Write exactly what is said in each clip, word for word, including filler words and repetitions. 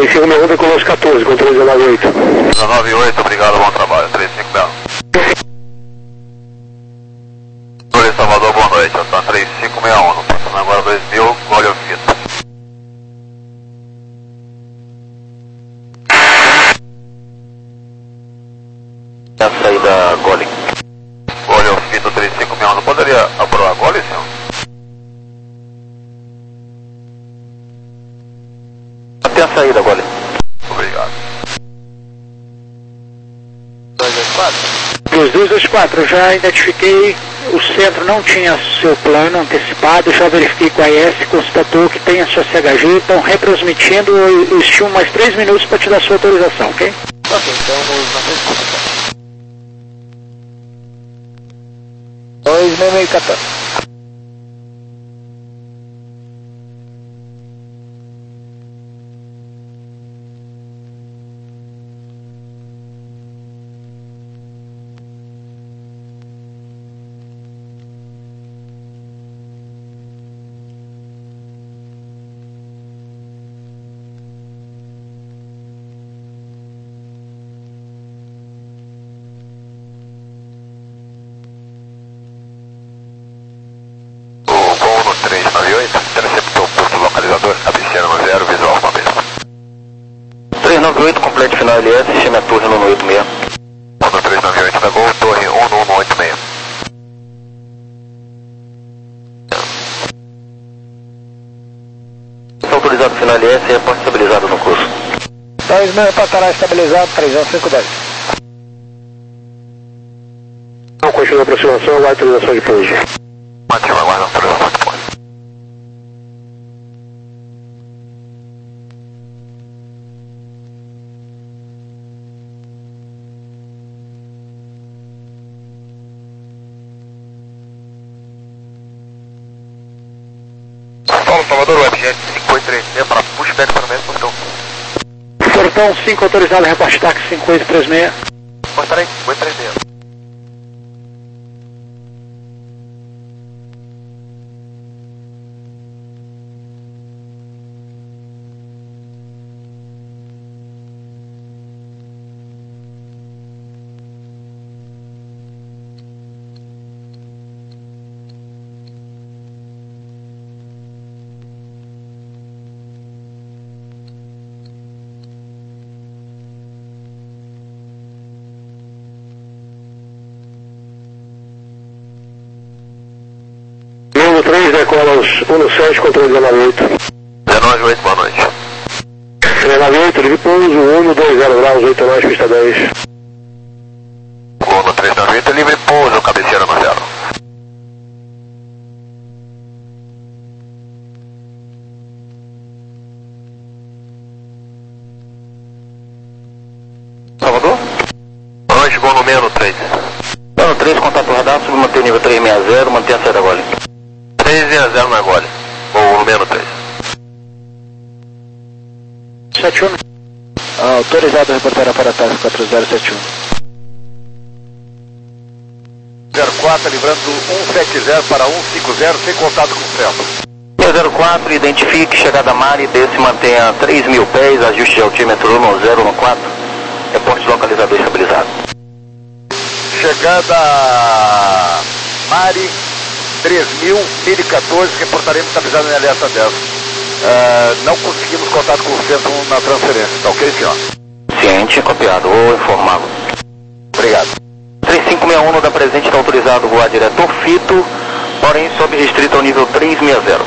três cinco seis um, decolou quatorze, controle dezenove oito. dezenove oito, obrigado, bom trabalho. três cinco seis um. Oi, Salvador, boa noite. Eu tô três cinco seis um, passando agora dois mil, gole o fito. A saída gole. Gole o fito três cinco seis um, não poderia aprovar gole, senhor? Até a saída gole. Obrigado. dois dois quatro. dois dois quatro, já identifiquei, o centro não tinha seu plano antecipado, já verifiquei com a I S, constatou que tem a sua C H G, estão retransmitindo, eu estimo mais três minutos para te dar sua autorização, ok? Ok, então nos mantemos. dois seis seis quatorze. Interceptou o posto localizador, cabeceira no zero, visual com a mesma. três nove oito, complete final L S, chame a torre no oito seis. Mono três nove oito da Gol, torre um no um oito seis. Autorizado final L S, reporte estabilizado no curso. dois meio para estará estabilizado, três um cinco dez. Não continua a aproximação, aguarda autorização de pouso. Ativa, aguarda autorização de pouso. Paulo Salvador, Webjet cinco oito três seis para pushback para o mesmo portão. Portão cinco autorizado, reporte táxi cinco oito três seis. Portão cinco oito três seis. três, decola os um sete, controle dezenove oito. dezenove oito, boa noite. dezenove oito, livre pouso, um dois zero graus, oito nove, pista dez. Gol no três nove oito, livre pouso, cabeceira no zero. Salvador? Boa noite, gol no menos três. Plano três, contato radar, submanter nível três seis zero, manter a saída gole. três seis zero na gole. Gol no menos três. sete um. Ah, autorizado a reportar para táxi quatro zero sete um. zero quatro, livrando um sete zero para um cinco zero, sem contato com o centro. zero quatro, identifique, chegada Mari, desce, mantenha três mil pés, ajuste de altímetro um zero um quatro, reporte localizador estabilizado. Chegada Mari, três mil, mil e quatorze, reportaremos estabilizado em alerta dez. Uh, não conseguimos contato com o centro na transferência, tá ok, senhor? Ciente, copiado, vou informá-lo. Obrigado. três cinco seis um, no da presente está autorizado voar direto ao fito, porém sob restrito ao nível três seis zero.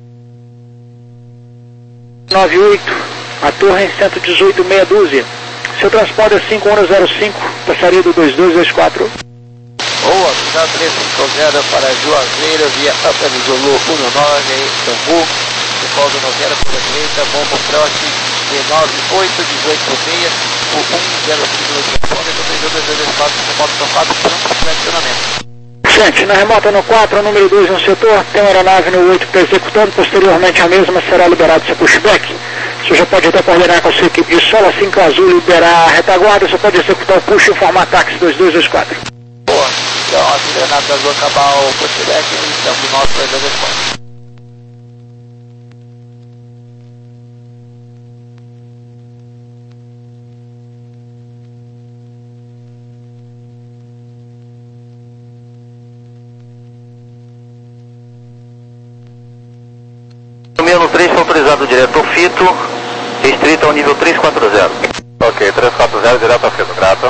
nove oito, a torre em cento e dezoito, meia dúzia. Seu transporte é cinco um zero cinco, passaria do dois dois dois quatro. Boa, final três cinco zero para Juazeiro, via Alta Zulu um nove, Tambu, decoldo novela pela direita, bombo trote de nove oito, dezoito seis, o um zero cinco no telefone, dois dois dois dois quatro, remoto no quatro, pronto para acionamento. Gente, na remota no quatro, número dois no setor, tem uma aeronave no oito que está executando, posteriormente a mesma será liberado seu pushback. Você já pode até coordenar com a sua equipe de solo, assim que o azul liberar a retaguarda, você pode executar o push e informar táxi dois dois dois quatro. Boa, então assim que a aeronave azul acabar o pushback, então do nosso dois dois dois quatro. três foi autorizado direto ao fito, restrito ao nível três quatro zero. Ok, três quatro zero direto ao fito, grato.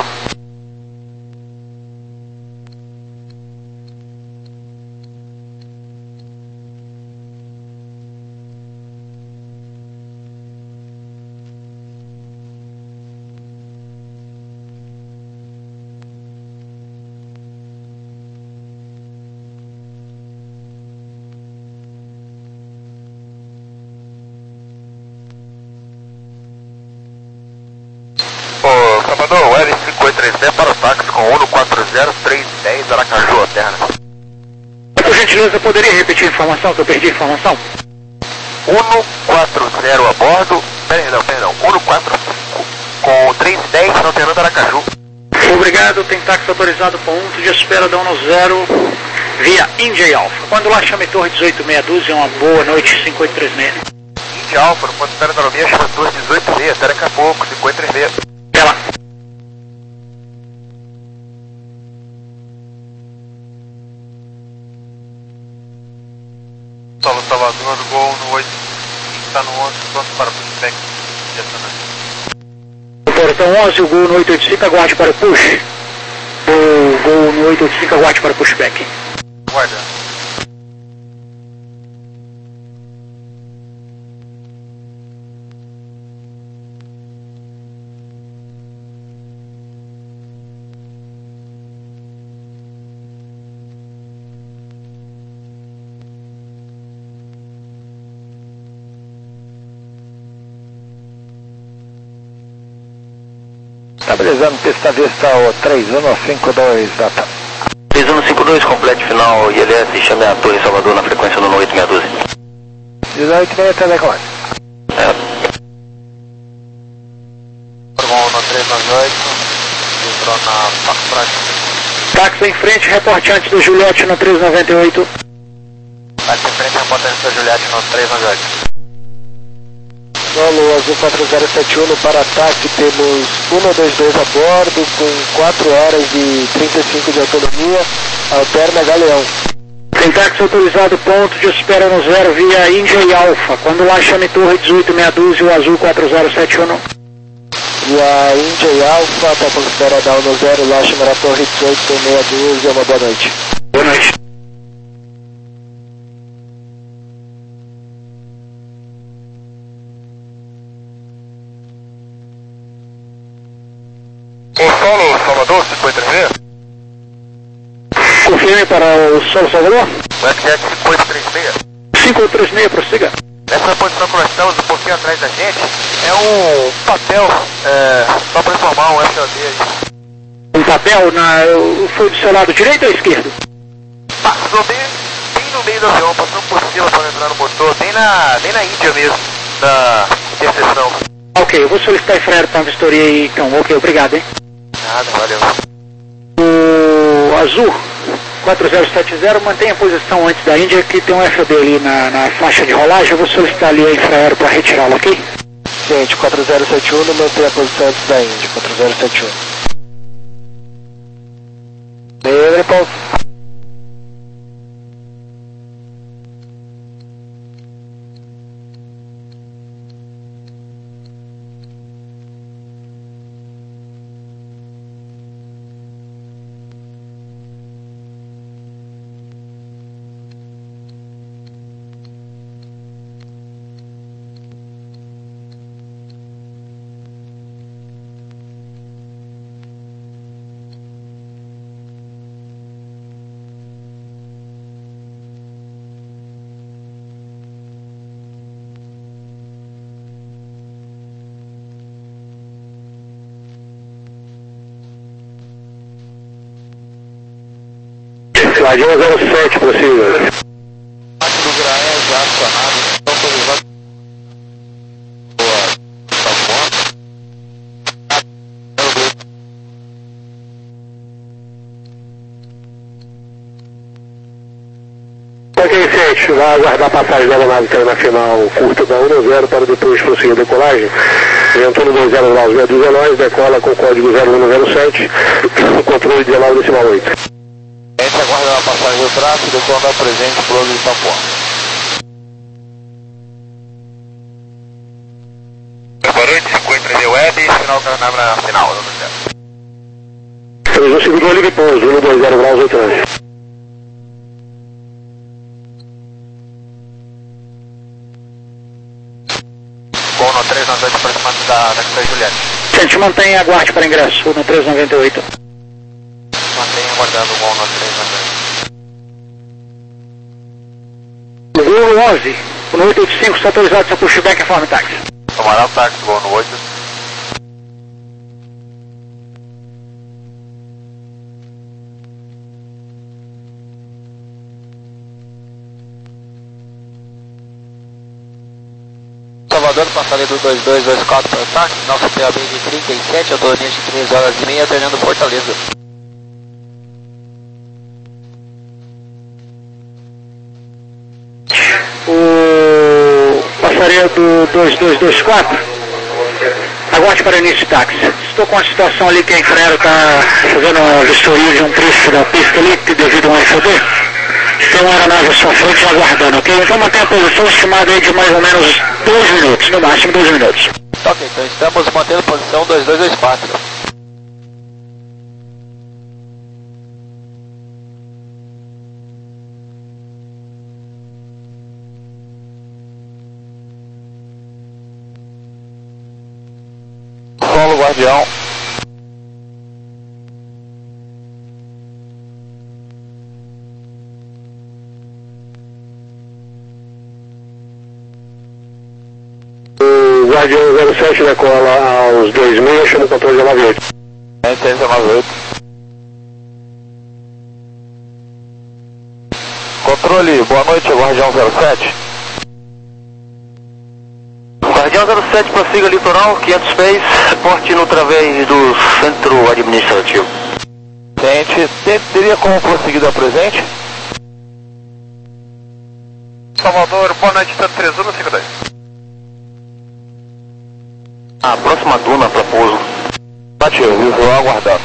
Salvador, o L cinco oito três D para o táxi com Uno quatro zero três dez Aracaju, Alterna. Por gentileza, poderia repetir a informação, que eu perdi a informação? Uno quatro zero a bordo, perdão, perdão, Uno quatro cinco com três dez Alterna Aracaju. Obrigado, tem táxi autorizado, ponto de espera da Uno zero via India Alpha. Quando lá chame Torre dezoito meia dúzia, uma boa noite, cinco oito três seis. India Alpha, no ponto de espera da Anomia, chama Torre dezoito meia, até daqui a pouco, cinco oito três seis. Até lá. Solo Salvador, Gol no oito, está no onze, pronto para o pushback. Portão onze, o Gol no oito oito cinco, aguarde para o push. O Gol no oito oito cinco, aguarde para o pushback. Guarda. Estabilizando pista vista o três um cinco dois, data. três um cinco dois, complete final I L S, chame a Torre Salvador na frequência no oito meia dúzia. dezoito meia, telecomando. É. No três nove oito, entrou na prática. Táxi em frente, reporte antes do Juliette no três nove oito. Táxi em frente, reporte antes do Juliette no três nove oito. Solo Azul quatro zero sete um para ataque, temos um dois dois a bordo com quatro horas e trinta e cinco de autonomia, Alterna Galeão. Tem táxi autorizado, ponto de espera no zero via India e Alpha. Quando lá chame Torre dezoito meia dúzia, o Azul quatro zero sete um. E a India e Alpha, está com espera da Uno zero, lá chamará Torre dezoito meia dúzia, uma boa noite. Boa noite. O Solo Salvador, cinco oito três seis? Confirme para o Solo Salvador. O F X cinco oito três seis. cinco oito três seis, prossiga. Essa posição que nós estamos, um pouquinho atrás da gente, é um papel, é, só para informar, um F O D aí. Um papel, na, foi do seu lado direito ou esquerdo? Passou bem, bem no meio do avião, passou por cima para entrar no motor, bem na, bem na Índia mesmo, na interseção. Ok, eu vou solicitar freio para a vistoria aí, então. Ok, obrigado, hein. Nada, valeu. O Azul quatro zero sete zero mantenha a posição antes da Índia, que tem um F O D ali na, na faixa de rolagem. Eu vou solicitar ali a infraero para retirá-lo, ok? Gente, quatro zero sete um, mantém a posição antes da Índia, quatro zero sete um. Beleza, Paulo. Ladinho zero sete, possível. Aqui do Graé já acionado, estão autorizando. Ok, sete, vai aguardar a passagem da aeronave internacional curta da Uno zero para depois prosseguir a decolagem. Ventou no dois zero graus meia dúzia nós, decola com o código zero um zero sete, controle de dezenove decimal oito. A gente aguarda a passagem do tráfego, quando é presente, close de Papuã. Boa noite, cinco três Web, final da na final. três um cinco dois, ligue pouso, um dois zero graus, oito nove. Gol no três nove oito, aproximando da, da X Juliette. Gente, mantenha aguarde para ingresso, no três nove oito. Mantenha aguardando o gol no três nove oito. Gol onze, no oito oito cinco, está autorizado seu pushback a forma táxi. Tomará o táxi, gol no oito. Salvador, passarei do dois dois dois quatro para o táxi, nosso P A B de trinta e sete, autonomia de três horas e meia, treinando Fortaleza. O passaria do dois dois dois quatro, aguarde para o início de táxi. Estou com a situação ali que a Infraero está fazendo uma vistoria de um trecho da pista ali, que devido a um F O D. Tem uma aeronave à sua frente aguardando, ok? Então mantenha a posição estimada aí de mais ou menos dois minutos, no máximo dois minutos. Ok, então estamos mantendo posição dois dois dois quatro. Solo Guardião. O Guardião zero sete decola aos dois mil, chama o controle de nove oito. três nove oito. Controle, boa noite, Guardião zero sete. Guardião zero sete, prossiga litoral, quinhentos pés, reporte no através do centro administrativo. Gente, teria como prosseguir da presente? Salvador, boa noite, três um cinco dois. A próxima duna para pouso. Ativo, visual aguardado.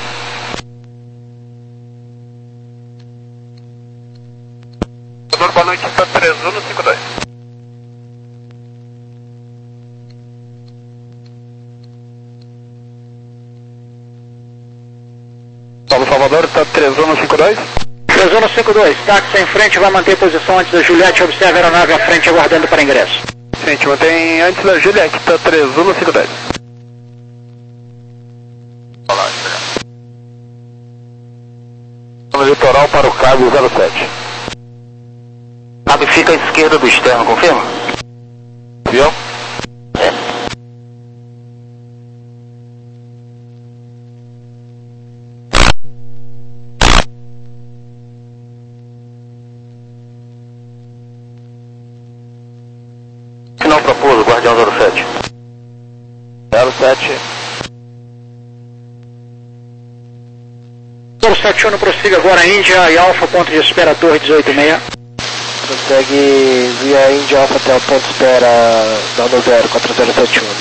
Salvador, boa noite, três um cinco dois. Salvador, está três um cinco dois? três um cinco dois, táxi em frente, vai manter posição antes da Juliette, observe a aeronave à frente aguardando para ingresso. Gente, mantém antes da Juliette, está três um cinco dois. No litoral para o cabo zero sete. Cabo fica à esquerda do externo, confirma? Viu? É. Final para pouso, Guardião zero sete. zero sete. zero sete um, prossiga agora Índia e Alfa, ponto de espera, torre dezoito e meia. Consegue via Índia Alfa até o ponto de espera da zero quatro zero sete um.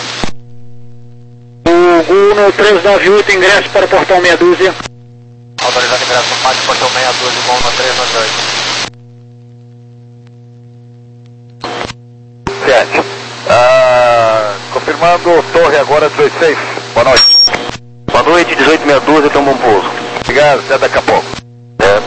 O Gol no três nove oito, ingresso para o portão meia dúzia. Autorizado ingresso no pátio, portão meia dúzia, Gol no três nove oito. sete. Ah, confirmando, torre agora dezoito seis. Boa noite. Boa noite, dezoito meia dúzia, então bom pouso. Obrigado, até daqui a pouco. É.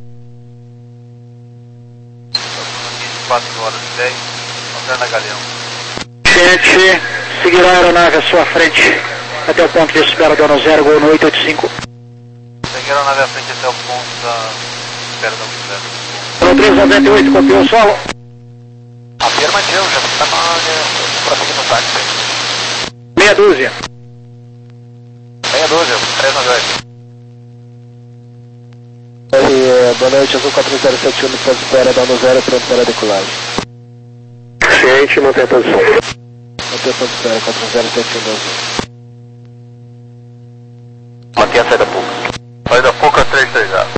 quatro horas e dez, Lanterna Galeão. Gente, seguirá a aeronave à sua frente até o ponto de espera do ano zero, Gol no oito oito cinco. Seguiram a nave à frente até o ponto da espera da No unidade. três nove oito, copiou o solo. Afirmativo, já está prosseguindo o táxi. Meia dúzia. Meia dúzia, três nove oito. É, boa noite, Azul quatro zero sete um, ponto de espera da zero, pronto para a decolagem. Ciente, mantém a posição. Mantém ponto de espera, quatro zero sete um. Mantém a saída pouca. Saída pouca, três três A.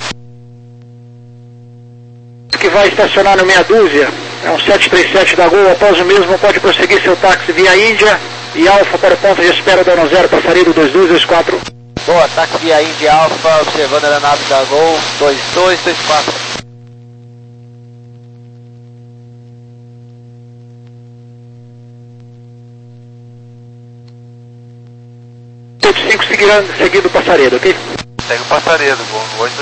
Que vai estacionar no meia dúzia, é um sete três sete da Gol, após o mesmo pode prosseguir seu táxi via Índia e Alfa para o ponto de espera do ano zero, passaria do dois dois dois quatro. Boa, táxi via Índia Alfa, observando a aeronave da Gol, dois dois dois quatro. oito cinco seguindo, seguindo o Passaredo, ok? Segue o Passaredo, voo oito.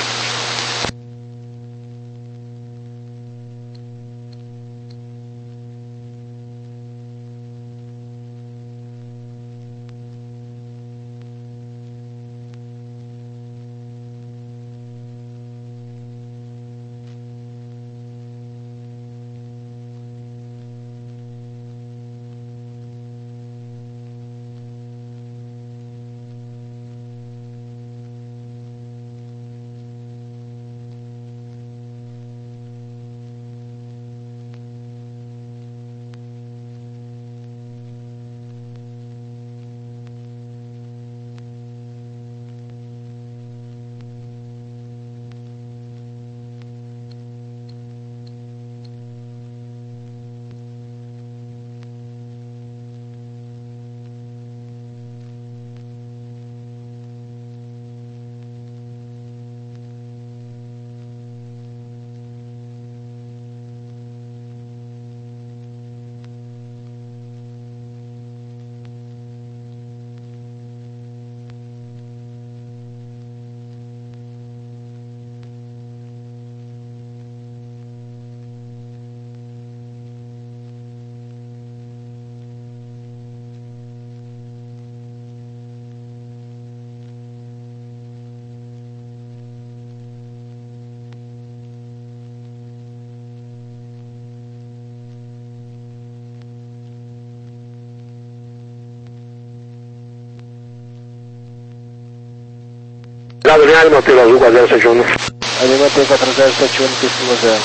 Linha manteve azul quatro zero sete um. Ali manteve quatro zero sete um, pista zero.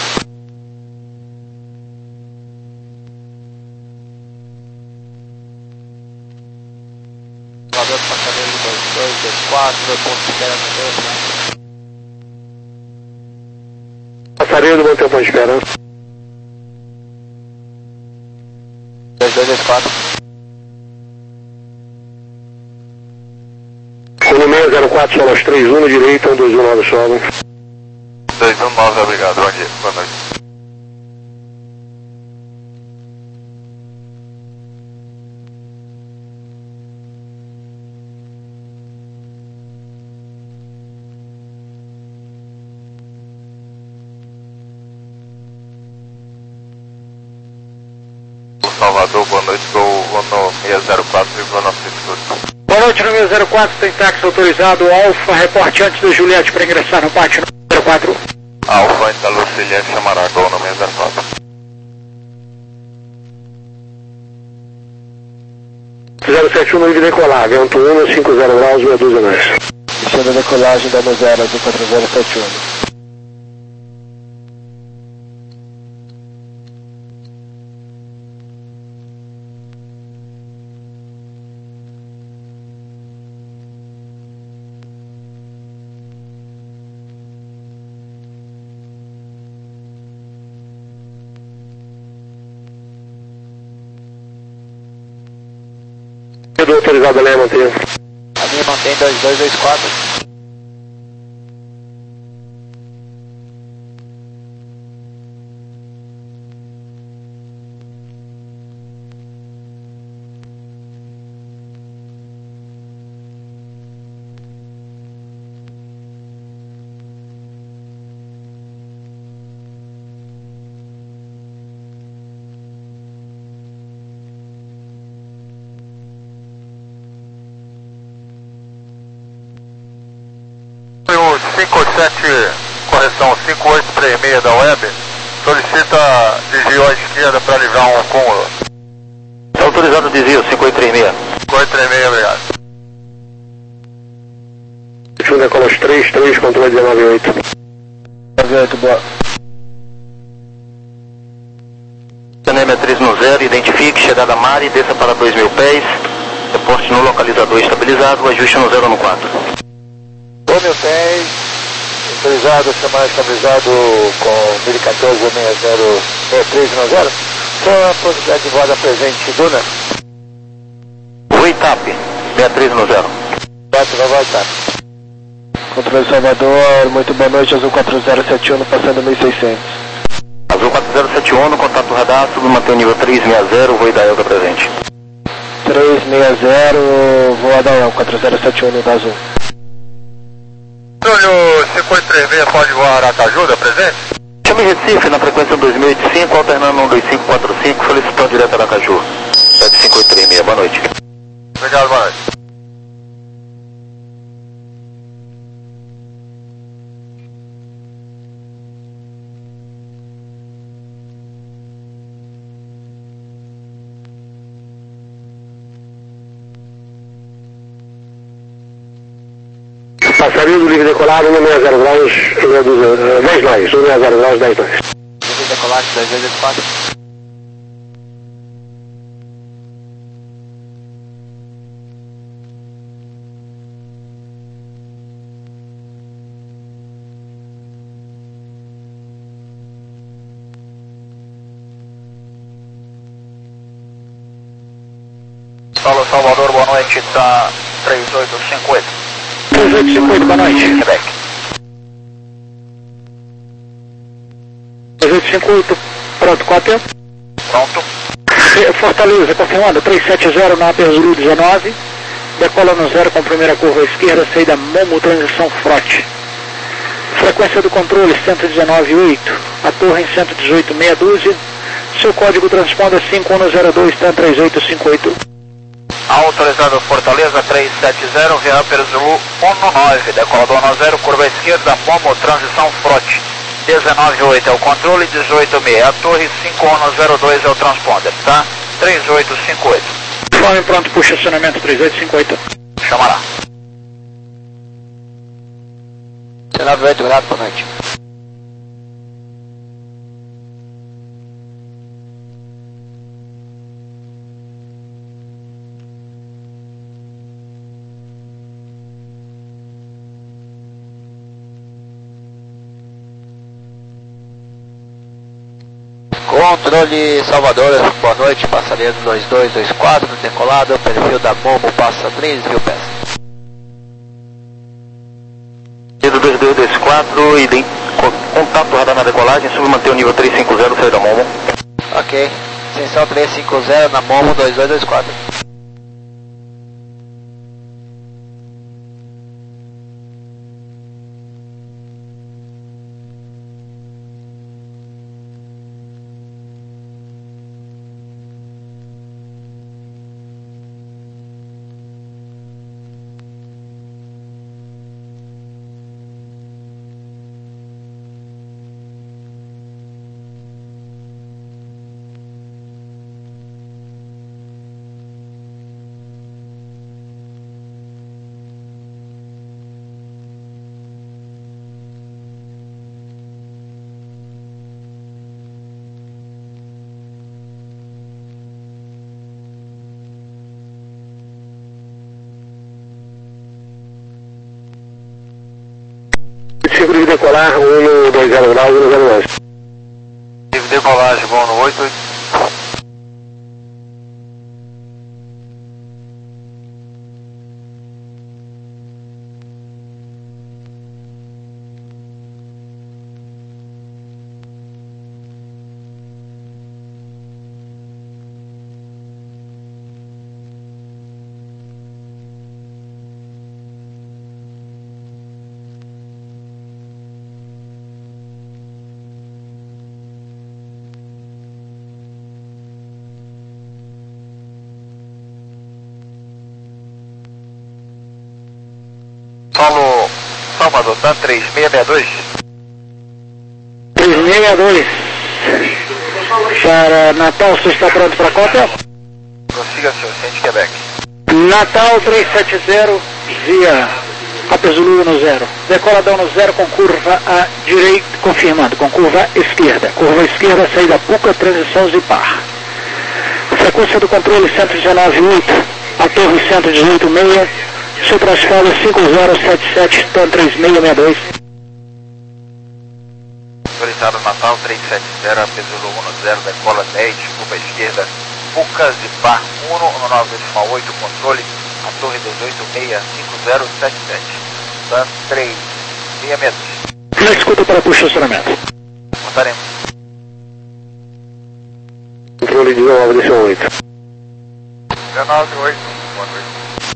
Voador Passaredo dois dois dois quatro, ponto de espera no dois. Passaredo manteve ponto de espera. dois dois dois quatro. seis zero quatro, solo aos três um no direito, um dois um nove solo. dois um nove, obrigado, bom dia, boa noite. Salvador, boa noite, gol no seis zero quatro, vírgula nove cinco. Boa noite, número zero quatro, tem táxi autorizado, Alfa, reporte antes da Juliette para ingressar no pátio zero quatro. Alfa, Ita Luciliane, chamará gol no seis zero quatro. zero sete um, no de decolar, vento um, cinco zero graus, meia dúzia mais. Iniciando a decolagem da zero do quatro zero sete um. Autorizado a linha mantém. A linha mantém dois dois dois quatro. cinco sete, correção, cinco oito três seis da web, solicita desvio à esquerda para livrar um acúmulo. Está autorizado o desvio, cinco oito três seis. cinco oito três seis, obrigado. Último decola os três três, controle dezenove oito. dezenove oito, boa. Caneme três no zero, identifique, chegada Mari, desça para dois mil pés, reporte no localizador estabilizado, ajuste no zero no quatro. dois mil pés, autorizado, chamar estabilizado com mil e quatorze, seis zero seis três no zero. Só a possibilidade de voada presente, Duna. Oi, T A P, seis três no zero. quatro, vai voltar. Controle Salvador, muito boa noite, Azul quatro zero sete um, passando mil e seiscentos. Azul quatro zero sete um, contato radar, submantém nível três seis zero, voo da Elga presente. três seis zero, voa Daião, quatro zero sete um no da Azul. Controle cinco oito três seis, pode voar Aracaju, da presente? Chame Recife na frequência dois mil e oitenta e cinco, alternando um dois cinco quatro cinco, solicitando direto Aracaju. sete cinco oito três seis, boa noite. Obrigado, boa noite. Passarinho do livre decolado, um seis zero graus, dez nós, um seis zero graus, dez nós. Livre decolagem, dois dois dois quatro. Fala Salvador, boa noite, tá três oito cinco oito. três oito cinco oito, boa noite. Quebec. três oito cinco oito, pronto, qual tempo? Pronto. Fortaleza, confirmando, três sete zero na Perzulu dezenove, decola no zero com primeira curva esquerda, saída Momo, transição Frote. Frequência do controle cento e dezenove ponto oito, a torre em cento e dezoito, meia dúzia, seu código transponder cinco um zero dois, TAM três oito cinco oito. Autorizado Fortaleza três sete zero, via Perzulu um nove, decolador no zero, curva esquerda, Momo, transição Frote. dezenove oito é o controle, dezoito seis é a torre, cinco um zero dois é o transponder, tá? três oito cinco oito. Fome pronto para o estacionamento três oito cinco oito. Chamará. dezenove oito, obrigado, boa noite. Controle Salvador, boa noite, passageiro dois dois dois quatro, decolado, perfil da Momo, passa três mil pés. dois dois dois quatro, idem, contato radar na decolagem, submanter o nível três cinco zero, saída Momo. Ok, extensão três cinco zero na Momo dois dois dois quatro. Seguro de decolar, um dois zero graus, um zero dois. Livre decolagem, bom no oito oito. Solo Salvador, tá? três seis seis dois. três seis seis dois. Para Natal, você está pronto para a cópia? Prossiga, senhor, Centro Quebec. Natal três sete zero, via Apesulu no zero. Decoladão no zero com curva à direita, confirmando, com curva esquerda. Curva esquerda, saída Puca, transição Zipar. Frequência do controle cento e dezenove ponto oito, a torre cento e dezoito ponto seis, seu transponder cinco zero sete sete, TAM três seis seis dois. Autorizado Natal três sete zero, Apesulu um zero, decola dez, curva esquerda, Puca, Zipar, um um nove dois oito, controle, a torre dezoito seis, cinco zero sete sete, TAM três seis seis dois. Na escuta para o estacionamento. Contaremos. Controle de nove, oito. dezenove oito, boa noite.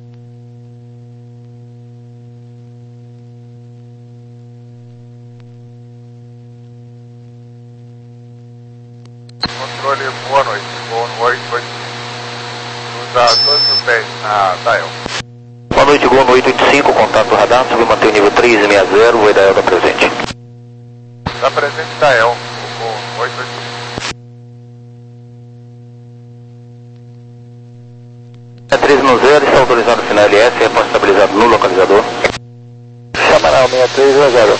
Controle, boa noite, voo no oito oito cinco, cruza dois mil pés na Dial. Boa noite, Gol no oito oito cinco, contato radar, subiu, mantém o nível três sessenta, o Edael da presente. Da presente Dial, voo no oito oito cinco. É três no zero, está autorizado o sinal L S, resposta estabilizado no localizador. Chamanal sessenta e três a zero.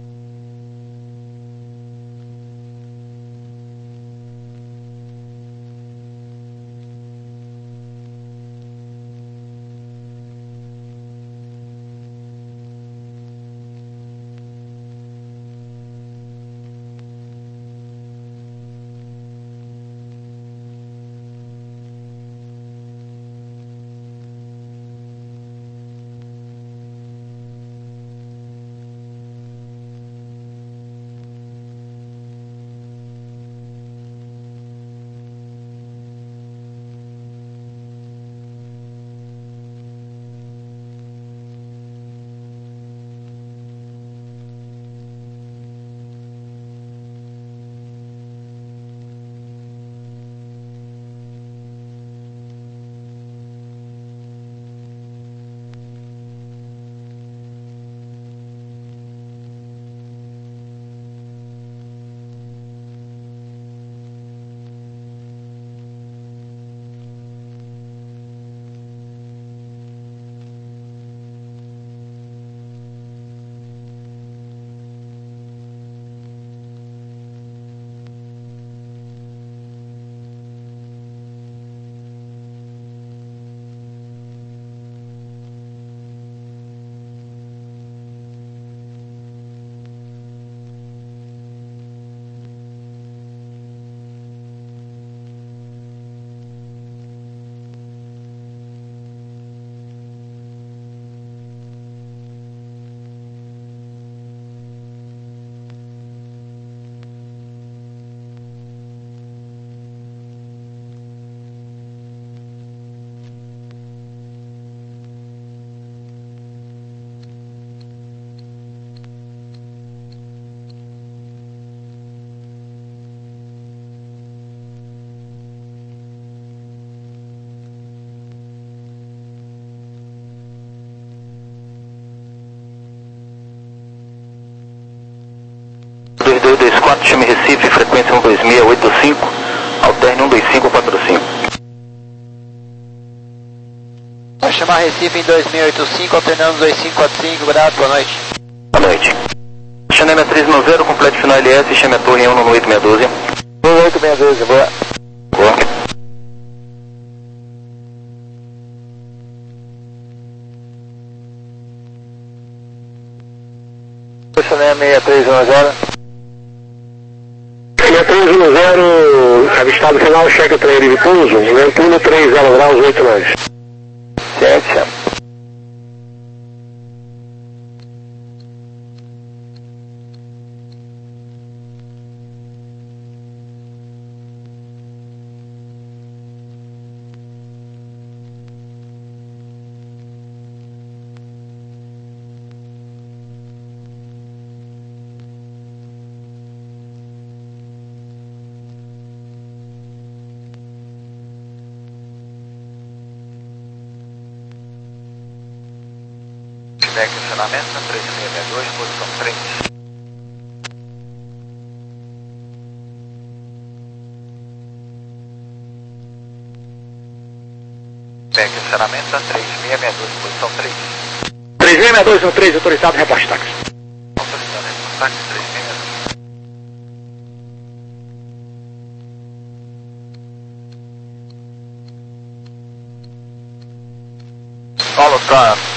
dois dois dois quatro, chame Recife, frequência um dois seis oito cinco, alterne um dois cinco quatro cinco. Vai chamar Recife em dois seis oito cinco, alternando dois cinco quatro cinco, grado, boa noite. Boa noite. Chame a três no zero, complete final L S, chame a torre em um no oito seis um dois. um oito seis dois, boa. Boa. Chanel sessenta e três a zero. sessenta e três um zero, avistado final, cheque trem de pouso, Netuno três zero graus, oito nós. sete. Back estacionamento, três seis seis dois, posição três. Back estacionamento, três seis seis dois, posição três. três seis seis dois no três, autorizado, reposte táxi. Autorizado, reposte táxi, três seis seis dois. Paulo, tá.